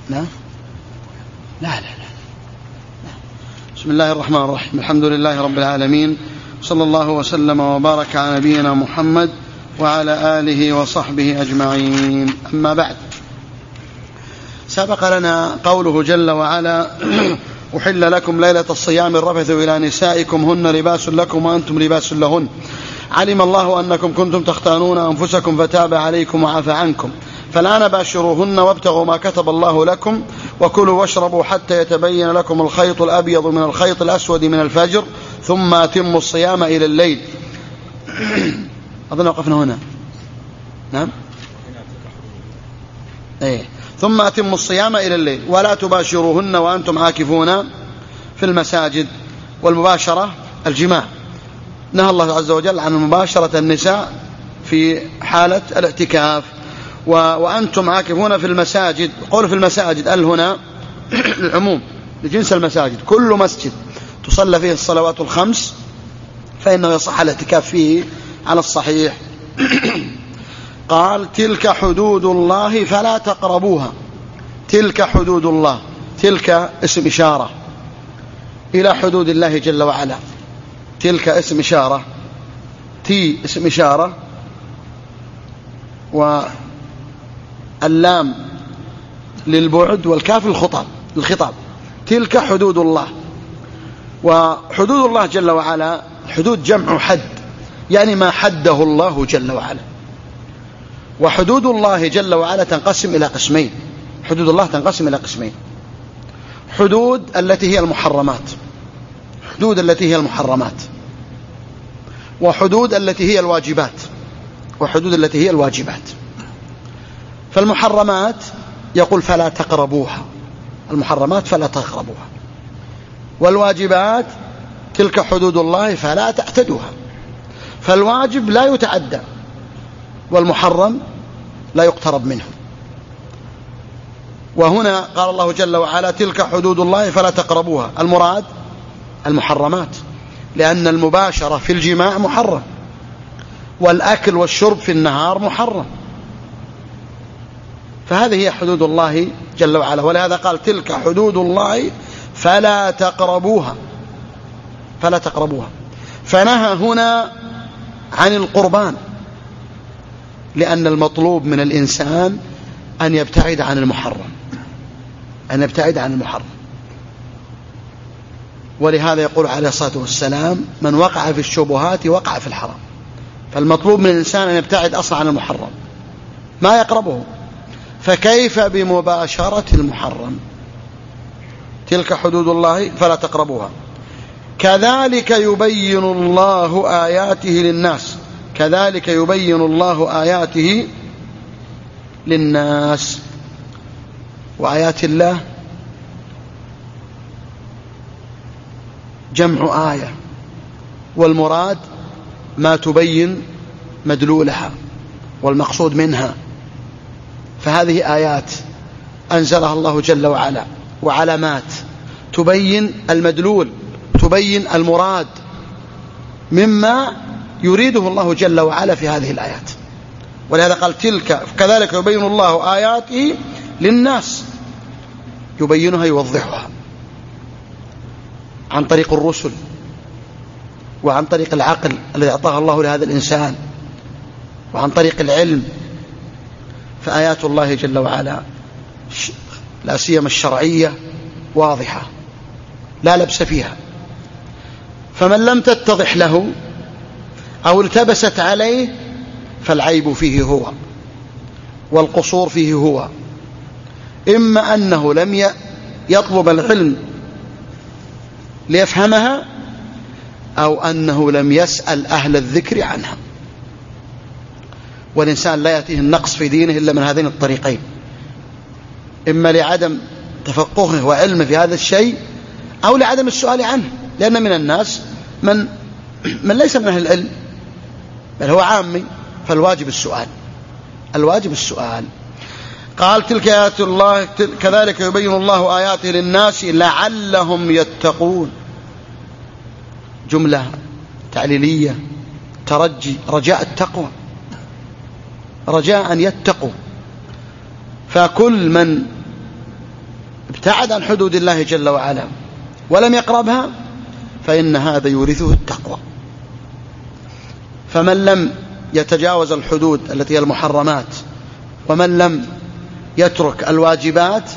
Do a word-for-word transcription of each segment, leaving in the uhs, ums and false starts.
لا لا لا لا. بسم الله الرحمن الرحيم. الحمد لله رب العالمين، صلى الله وسلم وبارك على نبينا محمد وعلى آله وصحبه أجمعين. أما بعد، سبق لنا قوله جل وعلا: أحل لكم ليلة الصيام الرفث إلى نسائكم هن لباس لكم وأنتم لباس لهن، علم الله أنكم كنتم تختانون أنفسكم فتاب عليكم وعفى عنكم، فالآن باشروهن وابتغوا ما كتب الله لكم وكلوا واشربوا حتى يتبين لكم الخيط الأبيض من الخيط الأسود من الفجر ثم أتموا الصيام إلى الليل. أظن وقفنا هنا. نعم. إيه. ثم أتموا الصيام إلى الليل ولا تباشروهن وأنتم عاكفون في المساجد. والمباشرة الجماع، نهى الله عز وجل عن مباشرة النساء في حالة الاعتكاف. وأنتم عاكفون في المساجد، قول في المساجد ال هنا العموم لجنس المساجد، كل مسجد تصلى فيه الصلوات الخمس فإنه يصح الاعتكاف فيه على الصحيح. قال: تلك حدود الله فلا تقربوها. تلك حدود الله، تلك اسم إشارة إلى حدود الله جل وعلا. تلك اسم إشارة، تي اسم إشارة، واللام للبعد والكاف الخطاب الخطاب. تلك حدود الله. وحدود الله جل وعلا، حدود جمع حد، يعني ما حده الله جل وعلا. وحدود الله جل وعلا تنقسم إلى قسمين. حدود الله تنقسم إلى قسمين: حدود التي هي المحرمات، حدود التي هي المحرمات، وحدود التي هي الواجبات، وحدود التي هي الواجبات. فالمحرمات يقول فلا تقربوها، المحرمات فلا تقربوها. والواجبات تلك حدود الله فلا تعتدوها. فالواجب لا يتعدى، والمحرم لا يقترب منه. وهنا قال الله جل وعلا: تلك حدود الله فلا تقربوها. المراد المحرمات، لأن المباشرة في الجماع محرم، والأكل والشرب في النهار محرم. فهذه هي حدود الله جل وعلا. ولهذا قال: تلك حدود الله فلا تقربوها، فلا تقربوها. فنهى هنا عن القربان، لأن المطلوب من الإنسان أن يبتعد عن المحرم، أن يبتعد عن المحرم. ولهذا يقول عليه الصلاة والسلام: من وقع في الشبهات وقع في الحرام. فالمطلوب من الإنسان أن يبتعد أصلا عن المحرم، ما يقربه. فكيف بمباشرة المحرم؟ تلك حدود الله فلا تقربوها. كذلك يبين الله آياته للناس. كذلك يبين الله آياته للناس. وآيات الله جمع آية، والمراد ما تبين مدلولها والمقصود منها. فهذه آيات أنزلها الله جل وعلا، وعلامات تبين المدلول، تبين المراد مما يريده الله جل وعلا في هذه الآيات. ولهذا قال: تلك كذلك يبين الله آياته للناس. يبينها، يوضحها عن طريق الرسل، وعن طريق العقل الذي أعطاه الله لهذا الإنسان، وعن طريق العلم. فآيات الله جل وعلا لا سيما الشرعية واضحة لا لبس فيها. فمن لم تتضح له أو التبست عليه فالعيب فيه هو، والقصور فيه هو. إما أنه لم يطلب العلم ليفهمها، أو أنه لم يسأل أهل الذكر عنها. والإنسان لا يأتيه النقص في دينه إلا من هذين الطريقين: إما لعدم تفقهه وعلمه في هذا الشيء، أو لعدم السؤال عنه. لأن من الناس من من ليس من أهل العلم بل هو عامي، فالواجب السؤال، الواجب السؤال. قال: تلك آيات الله كذلك يبين الله آياته للناس لعلهم يتقون. جملة تعليلية، ترجي، رجاء التقوى، رجاء أن يتقوا. فكل من ابتعد عن حدود الله جل وعلا ولم يقربها، فإن هذا يورثه التقوى. فمن لم يتجاوز الحدود التي هي المحرمات ومن لم يترك الواجبات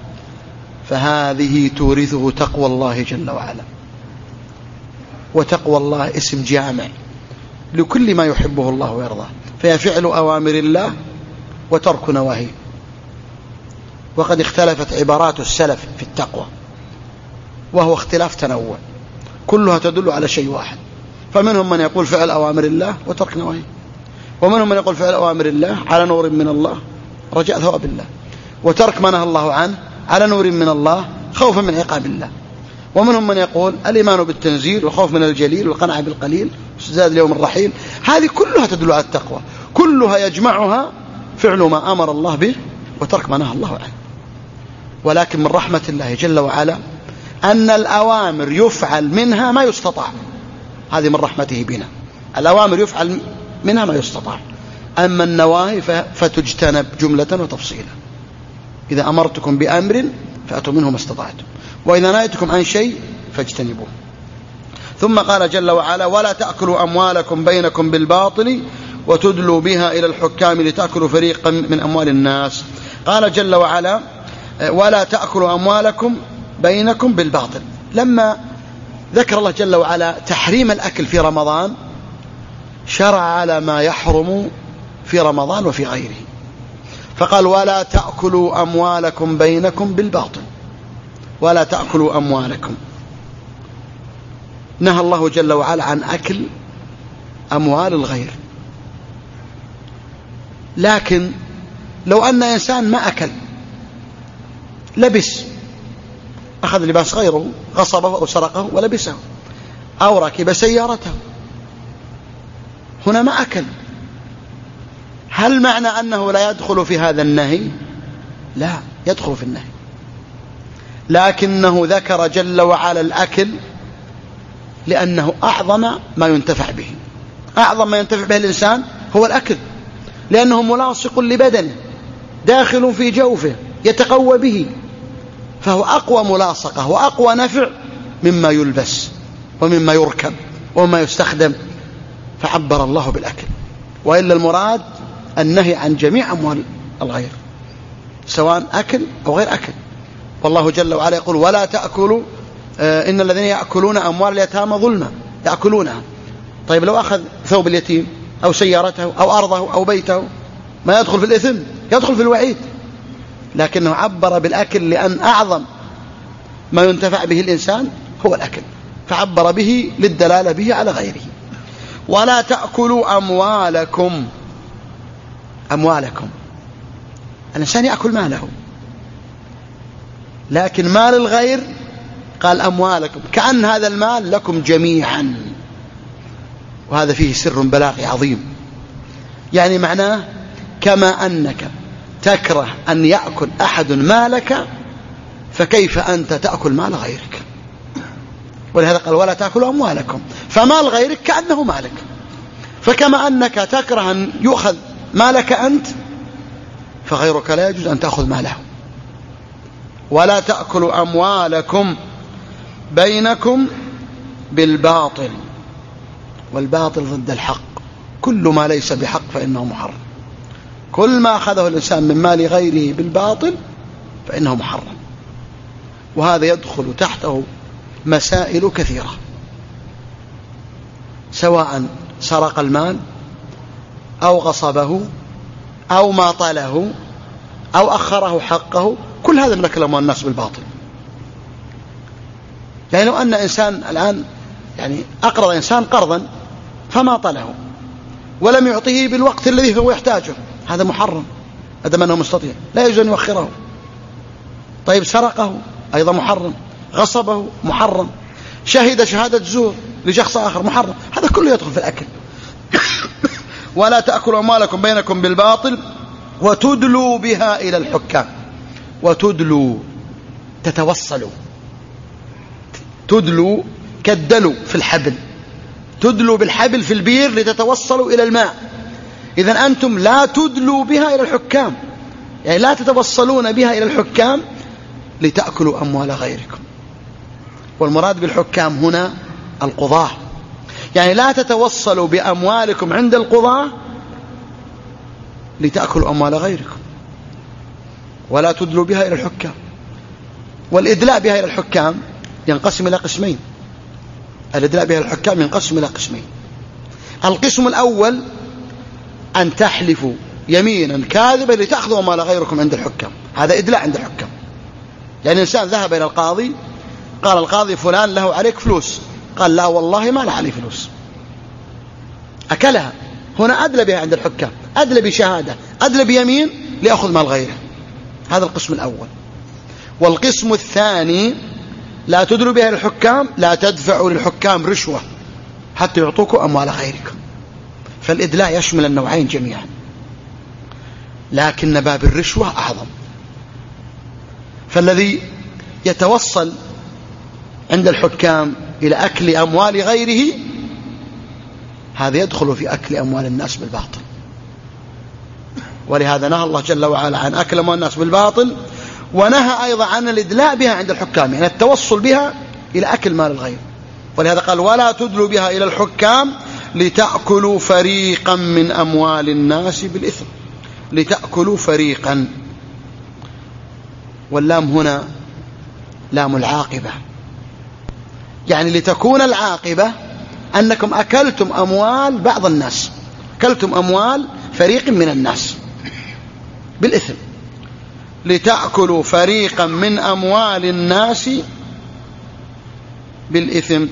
فهذه تورثه تقوى الله جل وعلا. وتقوى الله اسم جامع لكل ما يحبه الله ويرضاه، فهي فعل أوامر الله وترك نواهيه. وقد اختلفت عبارات السلف في التقوى، وهو اختلاف تنوع، كلها تدل على شيء واحد. فمنهم من يقول فعل أوامر الله وترك نواهيه، ومنهم من يقول فعل أوامر الله على نور من الله رجاء ثواب الله، وترك ما نهى الله عنه على نور من الله خوفا من عقاب الله. ومنهم من يقول الإيمان بالتنزيل والخوف من الجليل والقناعة بالقليل واستعداد اليوم الرحيل. هذه كلها تدل على التقوى، كلها يجمعها فعل ما أمر الله به وترك ما نهى الله عنه. ولكن من رحمة الله جل وعلا أن الأوامر يفعل منها ما يستطاع، هذه من رحمته بنا، الأوامر يفعل منها ما يستطاع. أما النواهي فتجتنب جملة وتفصيلا. إذا أمرتكم بأمر فأتوا منه ما استطعتم، وإذا نهيتكم عن شيء فاجتنبوه. ثم قال جل وعلا ولا تأكلوا أموالكم بينكم بالباطل وتدلوا بها إلى الحكام لتأكلوا فريقا من أموال الناس. قال جل وعلا ولا تأكلوا أموالكم بينكم بالباطل. لما ذكر الله جل وعلا تحريم الأكل في رمضان شرع على ما يحرم في رمضان وفي غيره، فقال ولا تأكلوا أموالكم بينكم بالباطل. ولا تأكلوا أموالكم، نهى الله جل وعلا عن أكل أموال الغير. لكن لو أن إنسان ما أكل، لبس، أخذ لباس غيره، غصبه أو سرقه ولبسه، أو ركب سيارته، هنا ما أكل، هل معنى أنه لا يدخل في هذا النهي؟ لا، يدخل في النهي، لكنه ذكر جل وعلا الأكل لأنه أعظم ما ينتفع به. أعظم ما ينتفع به الإنسان هو الأكل، لأنه ملاصق لبدنه، داخل في جوفه، يتقوى به، فهو أقوى ملاصقة وأقوى نفع مما يلبس ومما يركب ومما يستخدم، فعبر الله بالأكل. وإلا المراد النهي عن جميع أموال الغير سواء أكل أو غير أكل. والله جل وعلا يقول ولا تأكلوا آه إن الذين يأكلون أموال اليتامى ظلما يأكلونها. طيب لو أخذ ثوب اليتيم أو سيارته أو أرضه أو بيته ما يدخل في الإثم، يدخل في الوعيد، لكنه عبر بالأكل لأن أعظم ما ينتفع به الإنسان هو الأكل، فعبر به للدلالة به على غيره. ولا تأكلوا أموالكم، أموالكم الإنسان يأكل ماله، لكن مال الغير قال أموالكم، كأن هذا المال لكم جميعا، وهذا فيه سر بلاغي عظيم. يعني معناه كما أنك تكره أن يأكل أحد مالك فكيف أنت تأكل مال غيرك. ولهذا قال ولا تأكلوا أموالكم، فمال غيرك كأنه مالك، فكما أنك تكره أن يؤخذ مالك أنت فغيرك لا يجوز أن تأخذ ماله. ولا تأكلوا أموالكم بينكم بالباطل، والباطل ضد الحق، كل ما ليس بحق فإنه محرم، كل ما أخذه الإنسان من مال غيره بالباطل فإنه محرم. وهذا يدخل تحته مسائل كثيرة، سواء سرق المال أو غصبه أو ماطله أو أخره حقه، كل هذا من أكل أموال الناس بالباطل. يعني لو أن إنسان الآن يعني أقرض إنسان قرضا فماطله ولم يعطيه بالوقت الذي هو يحتاجه، هذا محرم أدام أنه مستطيع، لا يجوز أن يؤخره. طيب سرقه أيضا محرم، غصبه محرم، شهد شهادة زور لشخص آخر محرم، هذا كله يدخل في الأكل. ولا تأكلوا أموالكم بينكم بالباطل وتدلوا بها إلى الحكام. وتدلوا تتوصلوا، تدلوا كالدلو في الحبل، تدلوا بالحبل في البير لتتوصلوا إلى الماء. إذن أنتم لا تدلوا بها إلى الحكام، يعني لا تتوصلون بها إلى الحكام لتأكلوا أموال غيركم. والمراد بالحكام هنا القضاة، يعني لا تتوصلوا بأموالكم عند القضاة لتأكلوا أموال غيركم، ولا تدلوا بها إلى الحكام. والإدلاء بها إلى الحكام ينقسم إلى قسمين. الإدلاء بها إلى الحكام ينقسم إلى قسمين. القسم الأول أن تحلفوا يمينا كاذبا لتأخذوا أموال غيركم عند الحكام، هذا إدلاء عند الحكام. يعني إنسان ذهب إلى القاضي قال القاضي فلان له عليك فلوس، قال لا والله ما له علي فلوس، أكلها. هنا أدلى بها عند الحكام، أدلى بشهادة، أدلى بيمين ليأخذ مال غيره. هذا القسم الأول. والقسم الثاني لا تدلوا بها للحكام، لا تدفعوا للحكام رشوة حتى يعطوكم أموال غيركم. فالإدلاء يشمل النوعين جميعا، لكن باب الرشوة أعظم. فالذي يتوصل عند الحكام إلى أكل أموال غيره هذا يدخل في أكل أموال الناس بالباطل. ولهذا نهى الله جل وعلا عن أكل أموال الناس بالباطل، ونهى أيضا عن الإدلاء بها عند الحكام، يعني التوصل بها إلى أكل مال الغير. ولهذا قال ولا تدلوا بها إلى الحكام لتأكلوا فريقا من أموال الناس بالإثم. لتأكلوا فريقا، واللام هنا لام العاقبة، يعني لتكون العاقبة أنكم أكلتم أموال بعض الناس، أكلتم أموال فريق من الناس بالإثم. لتأكلوا فريقا من أموال الناس بالإثم.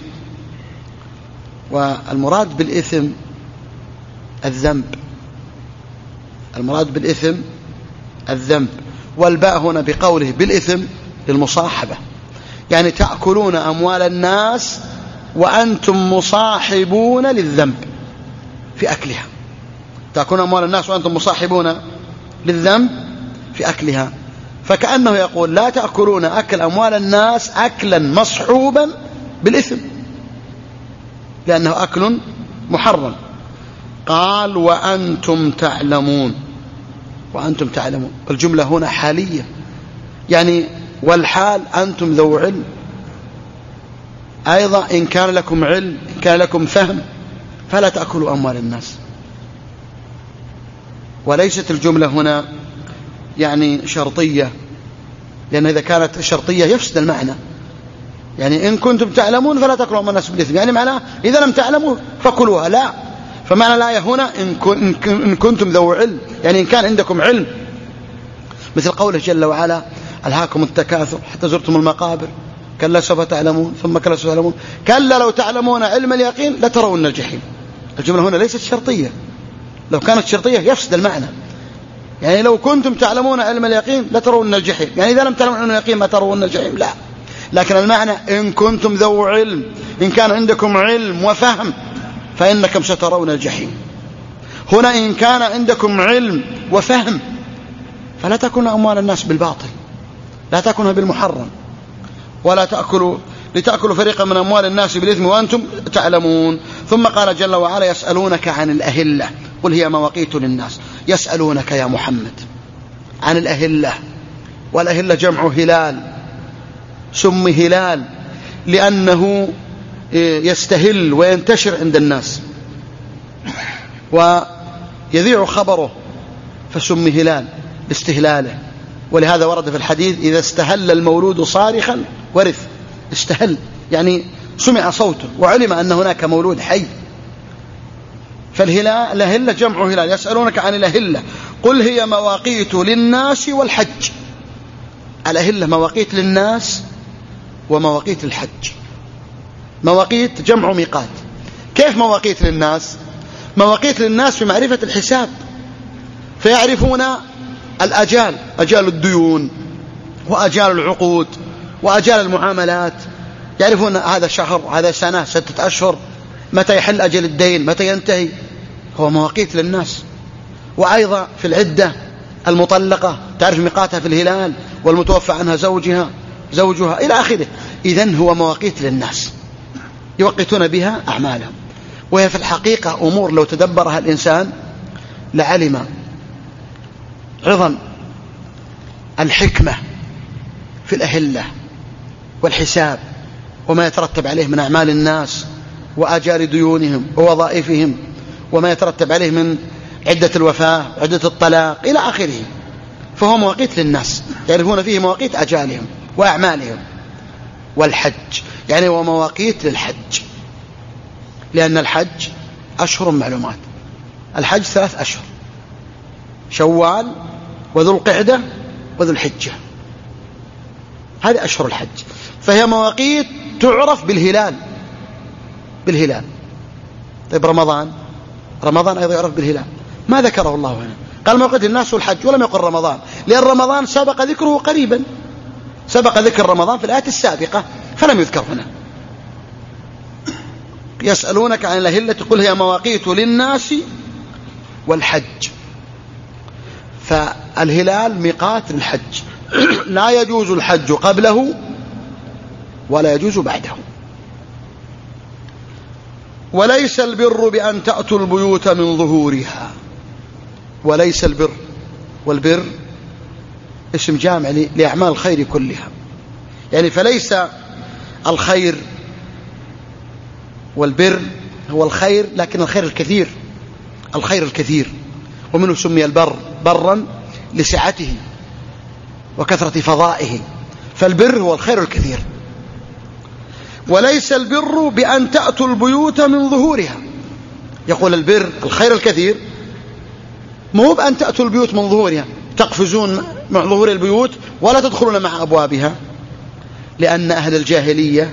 والمراد بالإثم الذنب، المراد بالإثم الذنب. والباء هنا بقوله بالإثم للمصاحبة، يعني تأكلون أموال الناس وأنتم مصاحبون للذنب في أكلها. تأكلون أموال الناس وأنتم مصاحبون للذنب في أكلها. فكأنه يقول لا تأكلون أكل أموال الناس أكلا مصحوبا بالإثم، لأنه أكل محرم. قال وأنتم تعلمون، وأنتم تعلمون. الجملة هنا حالية، يعني والحال أنتم ذو علم. أيضا إن كان لكم علم، إن كان لكم فهم، فلا تأكلوا أموال الناس. وليست الجملة هنا يعني شرطية، لأن إذا كانت شرطية يفسد المعنى. يعني إن كنتم تعلمون فلا تأكلوا أموال الناس بالإثم، يعني معناه إذا لم تعلموا فكلوها. لا، فمعنى الآية هنا إن كنتم ذو علم، يعني إن كان عندكم علم، مثل قوله جل وعلا ألهاكم التكاثر حتى زرتم المقابر كلا سوف تعلمون ثم كلا سوف تعلمون كلا لو تعلمون علم اليقين لترون الجحيم. الجملة هنا ليست شرطية، لو كانت شرطية يفسد المعنى. يعني لو كنتم تعلمون علم اليقين لترون الجحيم، يعني إذا لم تعلمون علم اليقين ما ترون الجحيم، لا. لكن المعنى إن كنتم ذو علم، إن كان عندكم علم وفهم فإنكم سترون الجحيم. هنا إن كان عندكم علم وفهم فلا تأكلوا أموال الناس بالباطل، لا تأكلها بالمحرم. ولا تأكلوا لتأكلوا فريقا من أموال الناس بالإثم وأنتم تعلمون. ثم قال جل وعلا يسألونك عن الأهلة قل هي مواقيت للناس. يسألونك يا محمد عن الأهلة، والأهلة جمع هلال، سمي هلال لأنه يستهل وينتشر عند الناس ويذيع خبره، فسمي هلال استهلاله. ولهذا ورد في الحديث إذا استهل المولود صارخا ورث. استهل يعني سمع صوته وعلم أن هناك مولود حي. فالهلال الأهلة جمع هلال. يسألونك عن الأهلة قل هي مواقيت للناس والحج. الأهلة مواقيت للناس ومواقيت الحج. مواقيت جمع ميقات. كيف مواقيت للناس؟ مواقيت للناس في معرفة الحساب، فيعرفون الأجال، أجال الديون وأجال العقود وأجال المعاملات. يعرفون هذا شهر، هذا سنة، ستة أشهر، متى يحل أجل الدين، متى ينتهي. هو مواقيت للناس. وأيضا في العدة المطلقة تعرف ميقاتها في الهلال، والمتوفى عنها زوجها زوجها إلى آخره. إذن هو مواقيت للناس يوقتون بها أعمالهم. وهي في الحقيقة أمور لو تدبرها الإنسان لعلم عظم الحكمة في الأهلة والحساب وما يترتب عليه من أعمال الناس وآجال ديونهم ووظائفهم وما يترتب عليه من عدة الوفاة وعدة الطلاق إلى آخره، فهو مواقيت للناس يعرفون فيه مواقيت أجالهم وأعمالهم. والحج يعني هو مواقيت للحج، لأن الحج أشهر معلومات. الحج ثلاث أشهر: شوال وذو القعدة وذو الحجة، هذه أشهر الحج، فهي مواقيت تعرف بالهلال بالهلال. طيب رمضان، رمضان أيضا يعرف بالهلال، ما ذكره الله هنا، قال مواقيت الناس والحج ولم يقل رمضان، لأن رمضان سبق ذكره قريبا، سبق ذكر رمضان في الآية السابقة فلم يذكر هنا. يسألونك عن الأهلة قل هي مواقيت للناس والحج، فالهلال ميقات للحج، لا يجوز الحج قبله ولا يجوز بعده. وليس البر بأن تأتوا البيوت من ظهورها، وليس البر، والبر اسم جامع لأعمال الخير كلها، يعني فليس الخير، والبر هو الخير لكن الخير الكثير، الخير الكثير، ومنه سمي البر برا لسعته وكثرة فضائه، فالبر هو الخير الكثير. وليس البر بأن تأتوا البيوت من ظهورها، يقول البر الخير الكثير مو بأن تأتوا البيوت من ظهورها، تقفزون مع ظهور البيوت ولا تدخلون مع أبوابها، لأن أهل الجاهلية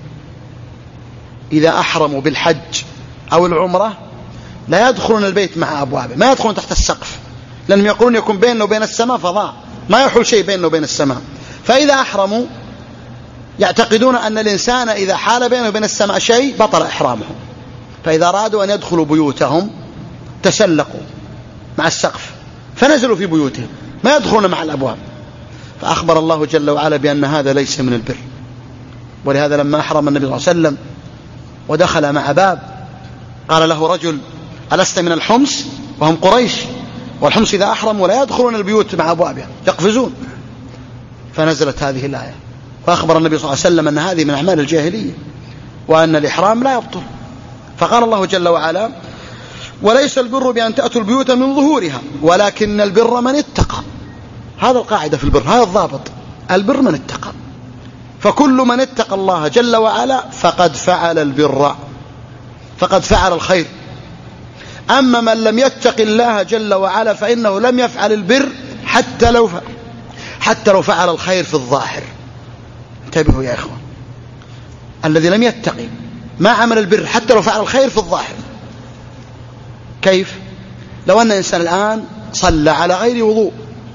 إذا أحرموا بالحج أو العمرة لا يدخلون البيت مع أبوابه، ما يدخلون تحت السقف، لأنهم يقولون يكون بيننا وبين السماء فضاء، ما يحول شيء بيننا وبين السماء. فإذا أحرموا يعتقدون أن الإنسان إذا حال بينه وبين السماء شيء بطل إحرامه، فإذا أرادوا أن يدخلوا بيوتهم تسلقوا مع السقف فنزلوا في بيوتهم، ما يدخلون مع الأبواب. فأخبر الله جل وعلا بأن هذا ليس من البر. ولهذا لما أحرم النبي صلى الله عليه وسلم ودخل مع باب قال له رجل ألست من الحمص، وهم قريش، والحمص إذا أحرم ولا يدخلون البيوت مع أبوابها يقفزون، فنزلت هذه الآية فأخبر النبي صلى الله عليه وسلم أن هذه من أعمال الجاهلية وأن الإحرام لا يبطل. فقال الله جل وعلا وليس البر بأن تأتوا البيوت من ظهورها ولكن البر من اتقى. هذا القاعدة في البر، هذا الضابط، البر من اتقى، فكل من اتقى الله جل وعلا فقد فعل البر، فقد فعل الخير. أما من لم يتق الله جل وعلا فإنه لم يفعل البر حتى لو فعل حتى لو فعل الخير في الظاهر. انتبهوا يا إخوان، الذي لم يتقي ما عمل البر حتى لو فعل الخير في الظاهر. كيف؟ لو أن إنسان الآن صلى على غير وضوء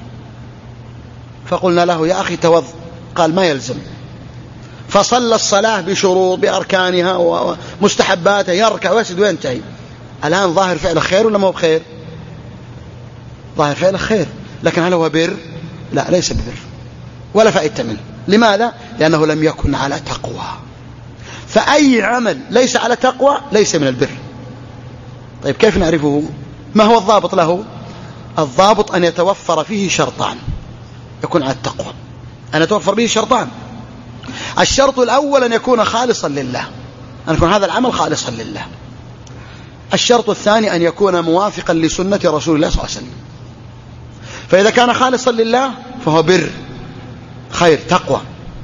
فقلنا له يا أخي توضأ، قال ما يلزم، فصلى الصلاة بشروط بأركانها ومستحباتها، يركع ويسجد وينتهي، الآن ظاهر فعل خير ولا ما هو بخير؟ ظاهر فعل خير، لكن هل هو بر؟ لا، ليس ببر ولا فائدة منه. لماذا؟ لأنه لم يكن على تقوى، فأي عمل ليس على تقوى ليس من البر. طيب كيف نعرفه؟ ما هو الضابط له؟ الضابط أن يتوفر فيه شرطان يكون على التقوى، أن يتوفر به شرطان. الشرط الأول أن يكون خالصا لله، أن يكون هذا العمل خالصا لله. الشرط الثاني أن يكون موافقا لسنة رسول الله صلى الله عليه وسلم. فإذا كان خالصا لله فهو بر خير تقوى،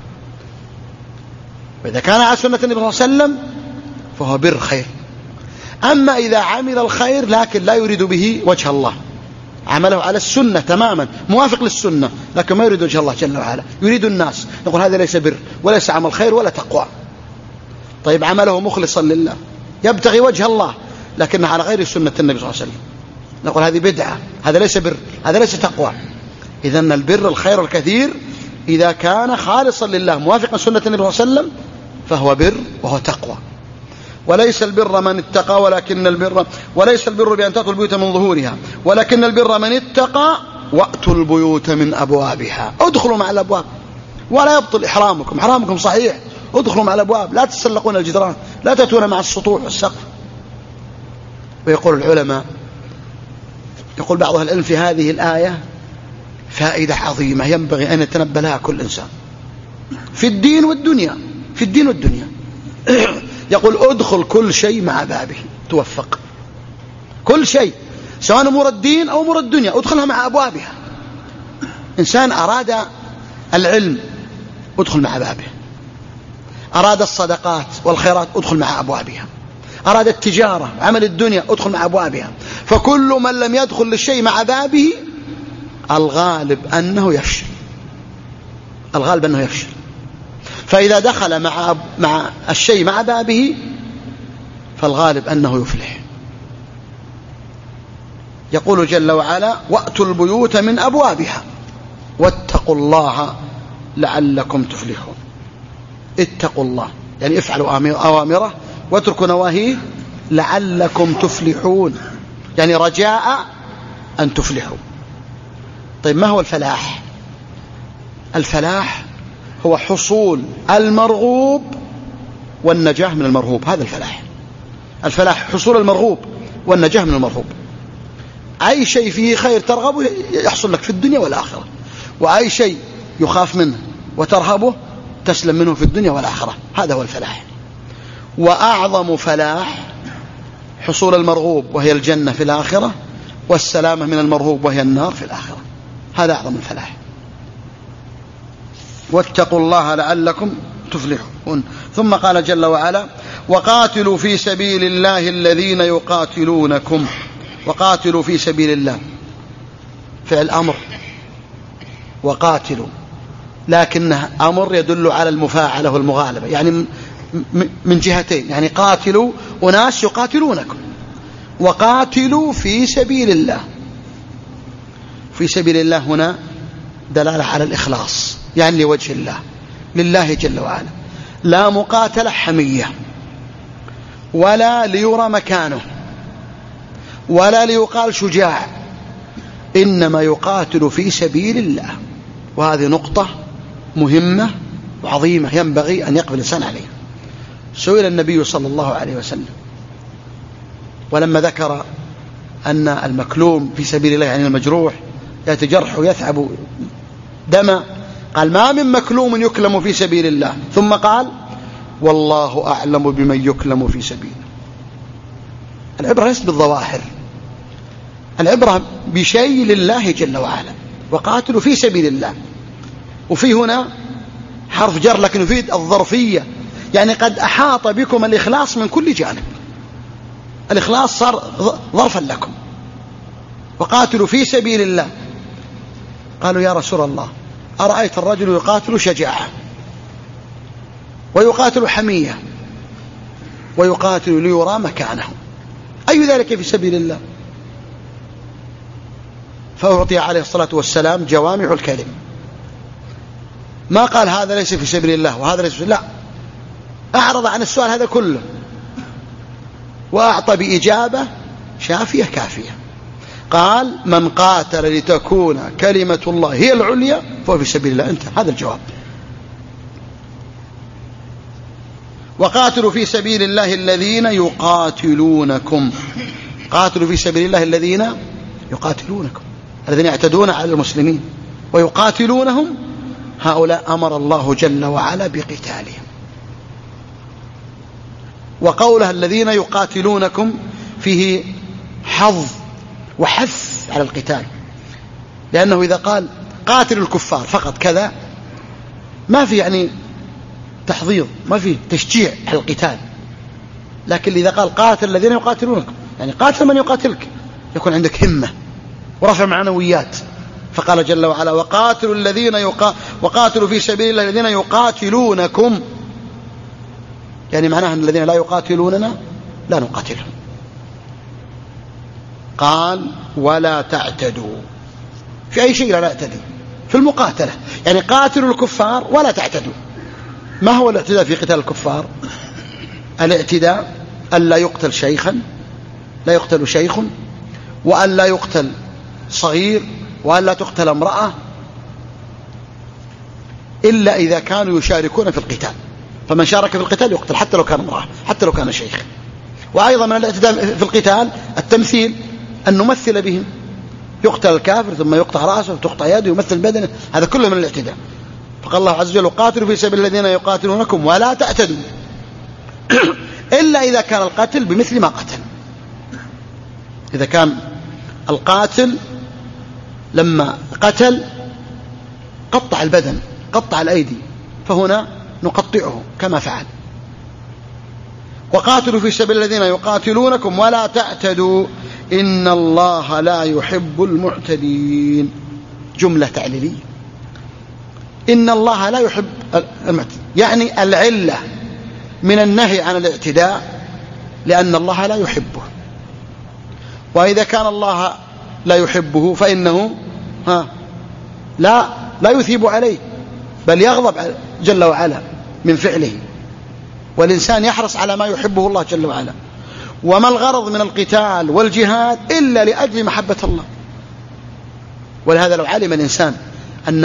وإذا كان على سنة النبي صلى الله عليه وسلم فهو بر خير. أما إذا عمل الخير لكن لا يريد به وجه الله، عمله على السنة تماما موافق للسنة لكن ما يريد وجه الله جل وعلا، يريد الناس، نقول هذا ليس بر وليس عمل خير ولا تقوى. طيب عمله مخلصا لله يبتغي وجه الله لكنه على غير سنة النبي صلى الله عليه وسلم، نقول هذه بدعة، هذا ليس بر، هذا ليس تقوى. إذن البر الخير الكثير إذا كان خالصا لله موافقا سنة النبي صلى الله عليه وسلم فهو بر وهو تقوى. وليس البر من اتقى ولكن البر وليس البر بأن تأتوا البيوت من ظهورها ولكن البر من اتقى وأتوا البيوت من أبوابها. ادخلوا مع الأبواب ولا يبطل إحرامكم، إحرامكم صحيح، ادخلوا مع الأبواب، لا تسلقون الجدران، لا تأتون مع السطوح والسقف. ويقول العلماء، يقول بعض العلم في هذه الآية فائدة عظيمة ينبغي أن يتنبه لها كل إنسان. في الدين والدنيا، في الدين والدنيا. يقول ادخل كل شيء مع بابه توفق، كل شيء سواء أمور الدين أو أمور الدنيا ادخلها مع أبوابها. إنسان أراد العلم ادخل مع بابه، أراد الصدقات والخيرات ادخل مع أبوابها، أراد التجارة عمل الدنيا ادخل مع أبوابها. فكل من لم يدخل للشيء مع بابه الغالب أنه يفشل، الغالب أنه يفشل. فإذا دخل مع مع الشيء مع بابه فالغالب أنه يفلح. يقول جل وعلا وأتوا البيوت من أبوابها واتقوا الله لعلكم تفلحون. اتقوا الله يعني افعلوا أوامره واتركوا نواهيه لعلكم تفلحون، يعني رجاء أن تفلحوا. طيب ما هو الفلاح؟ الفلاح هو حصول المرغوب والنجاح من المرهوب، هذا الفلاح. الفلاح حصول المرغوب والنجاح من المرهوب. أي شيء فيه خير ترغبه يحصل لك في الدنيا والآخرة، وأي شيء يخاف منه وترهبه تسلم منه في الدنيا والآخرة، هذا هو الفلاح. وأعظم فلاح حصول المرغوب وهي الجنة في الآخرة، والسلامة من المرهوب وهي النار في الآخرة، هذا أعظم الفلاح. واتقوا الله لعلكم تفلحون. ثم قال جل وعلا وقاتلوا في سبيل الله الذين يقاتلونكم. وقاتلوا في سبيل الله فعل أمر، وقاتلوا لكنه أمر يدل على المفاعلة والمغالبة، يعني من جهتين، يعني قاتلوا أناس يقاتلونكم، وقاتلوا في سبيل الله. في سبيل الله هنا دلالة على الإخلاص، يعني لوجه الله، لله جل وعلا، لا مقاتلة حمية ولا ليرى مكانه ولا ليقال شجاع، إنما يقاتل في سبيل الله. وهذه نقطة مهمة وعظيمة ينبغي أن يقبل الإنسان عليها. سئل النبي صلى الله عليه وسلم ولما ذكر أن المكلوم في سبيل الله يعني المجروح يتجرح ويثعب دما، قال ما من مكلوم يكلم في سبيل الله، ثم قال والله أعلم بمن يكلم في سبيله. العبرة ليست بالظواهر، العبرة بشيء لله جل وعلا. وقاتلوا في سبيل الله، وفي هنا حرف جر لكن يفيد الظرفية، يعني قد أحاط بكم الإخلاص من كل جانب، الإخلاص صار ظرفا لكم. وقاتلوا في سبيل الله. قالوا يا رسول الله أرأيت الرجل يقاتل شجاعة ويقاتل حمية ويقاتل ليرى مكانه، أي ذلك في سبيل الله؟ فأعطي عليه الصلاة والسلام جوامع الكلم، ما قال هذا ليس في سبيل الله وهذا ليس في سبيل الله، لا، أعرض عن السؤال هذا كله وأعطى بإجابة شافية كافية. قال من قاتل لتكون كلمة الله هي العليا فهو في سبيل الله. انت هذا الجواب. وقاتلوا في سبيل الله الذين يقاتلونكم. قاتلوا في سبيل الله الذين يقاتلونكم، الذين يعتدون على المسلمين ويقاتلونهم، هؤلاء أمر الله جل وعلا بقتالهم. وقوله الذين يقاتلونكم فيه حظ وحث على القتال، لأنه إذا قال قاتل الكفار فقط كذا ما في يعني تحضيض، ما في تشجيع على القتال. لكن إذا قال قاتل الذين يقاتلونكم يعني قاتل من يقاتلك، يكون عندك همة ورفع معنويات. فقال جل وعلا وقاتلوا الذين يقا... وقاتلوا في سبيل الله الذين يقاتلونكم، يعني معناها أن الذين لا يقاتلوننا لا نقاتلهم. قال ولا تعتدوا في أي شيء، لا نعتدي في المقاتلة، يعني قاتلوا الكفار ولا تعتدوا. ما هو الاعتداء في قتال الكفار؟ الاعتداء ألا يقتل شيخا، لا يقتل شيخ، وألا يقتل صغير، وألا تقتل امرأة، إلا إذا كانوا يشاركون في القتال، فمن شارك في القتال يقتل حتى لو كان امرأة حتى لو كان شيخ. وأيضا من الاعتداء في القتال التمثيل، أن نمثل بهم، يقتل الكافر ثم يقطع رأسه وتقطع يده ويمثل بدنه، هذا كله من الاعتداء. فقال الله عز وجل قاتلوا في سبيل الذين يقاتلونكم ولا تعتدوا إلا إذا كان القتل بمثل ما قتل. إذا كان القاتل لما قتل قطع البدن قطع الأيدي فهنا نقطعه كما فعل. وقاتلوا في سبيل الذين يقاتلونكم ولا تعتدوا إن الله لا يحب المعتدين. جملة تعليلية. إن الله لا يحب المعتدين يعني العلة من النهي عن الاعتداء لأن الله لا يحبه. وإذا كان الله لا يحبه فإنه ها لا لا يثيب عليه بل يغضب جل وعلا من فعله. والإنسان يحرص على ما يحبه الله جل وعلا. وما الغرض من القتال والجهاد إلا لأجل محبة الله. ولهذا لو علم الإنسان أن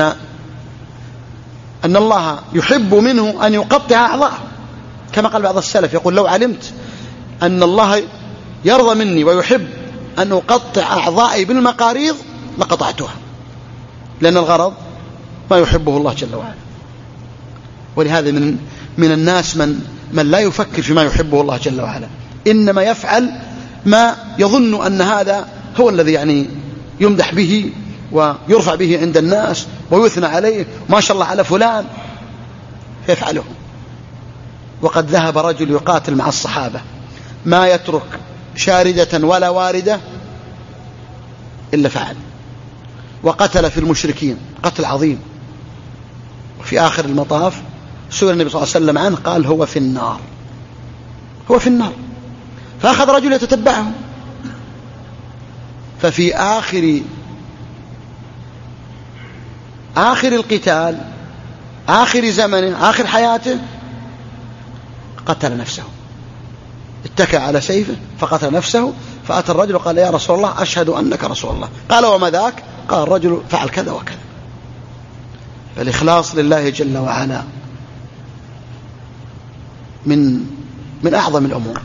أن الله يحب منه أن يقطع أعضاءه كما قال بعض السلف يقول لو علمت أن الله يرضى مني ويحب أن أقطع أعضائي بالمقاريض لقطعتها لأن الغرض ما يحبه الله جل وعلا. ولهذا من من الناس من من لا يفكر فيما يحبه الله جل وعلا إنما يفعل ما يظن أن هذا هو الذي يعني يمدح به ويرفع به عند الناس ويثنى عليه ما شاء الله على فلان فيفعله. وقد ذهب رجل يقاتل مع الصحابة ما يترك شاردة ولا واردة إلا فعل وقتل في المشركين قتل عظيم. وفي آخر المطاف سئل النبي صلى الله عليه وسلم عنه قال هو في النار هو في النار. فأخذ رجل يتتبعه ففي آخر آخر القتال آخر زمنه آخر حياته قتل نفسه اتكى على سيفه فقتل نفسه. فأتى الرجل وقال يا رسول الله أشهد أنك رسول الله. قال وما ذاك؟ قال الرجل فعل كذا وكذا. فالإخلاص لله جل وعلا من من أعظم الأمور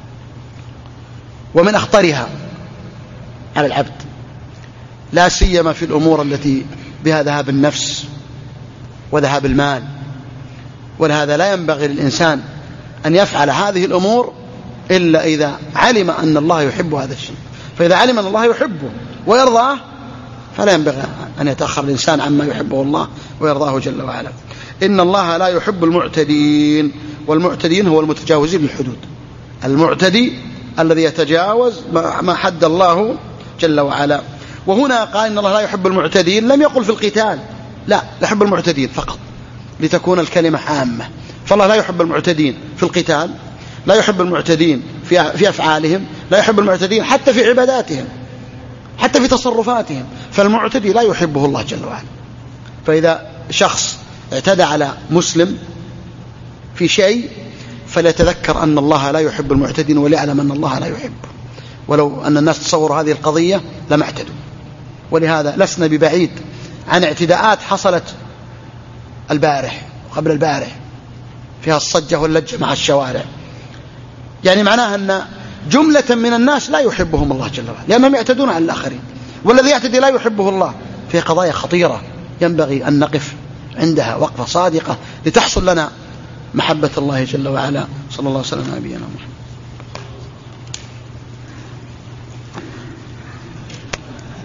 ومن أخطرها على العبد لا سيما في الأمور التي بها ذهاب النفس وذهاب المال. ولهذا لا ينبغي للإنسان أن يفعل هذه الأمور إلا إذا علم أن الله يحب هذا الشيء. فإذا علم أن الله يحبه ويرضاه فلا ينبغي أن يتأخر الإنسان عما يحبه الله ويرضاه جل وعلا. إن الله لا يحب المعتدين. والمعتدين هو المتجاوزين للحدود. المعتدي الذي يتجاوز ما حد الله جل وعلا. وهنا قال إن الله لا يحب المعتدين لم يقل في القتال لا لا يحب المعتدين فقط لتكون الكلمة عامة. فالله لا يحب المعتدين في القتال لا يحب المعتدين في في أفعالهم لا يحب المعتدين حتى في عباداتهم حتى في تصرفاتهم. فالمعتدي لا يحبه الله جل وعلا. فإذا شخص اعتدى على مسلم في شيء فليتذكر أن الله لا يحب المعتدين وليعلم أن الله لا يحبه. ولو أن الناس تصوروا هذه القضية لما اعتدوا. ولهذا لسنا ببعيد عن اعتداءات حصلت البارح وقبل البارح فيها الصجة واللجة مع الشوارع. يعني معناها أن جملة من الناس لا يحبهم الله جل وعلا لأنهم يعتدون على الآخرين. والذي يعتدي لا يحبه الله. في قضايا خطيرة ينبغي أن نقف عندها وقفة صادقة لتحصل لنا محبة الله جل وعلا. صلى الله عليه وسلم على نبينا محمد.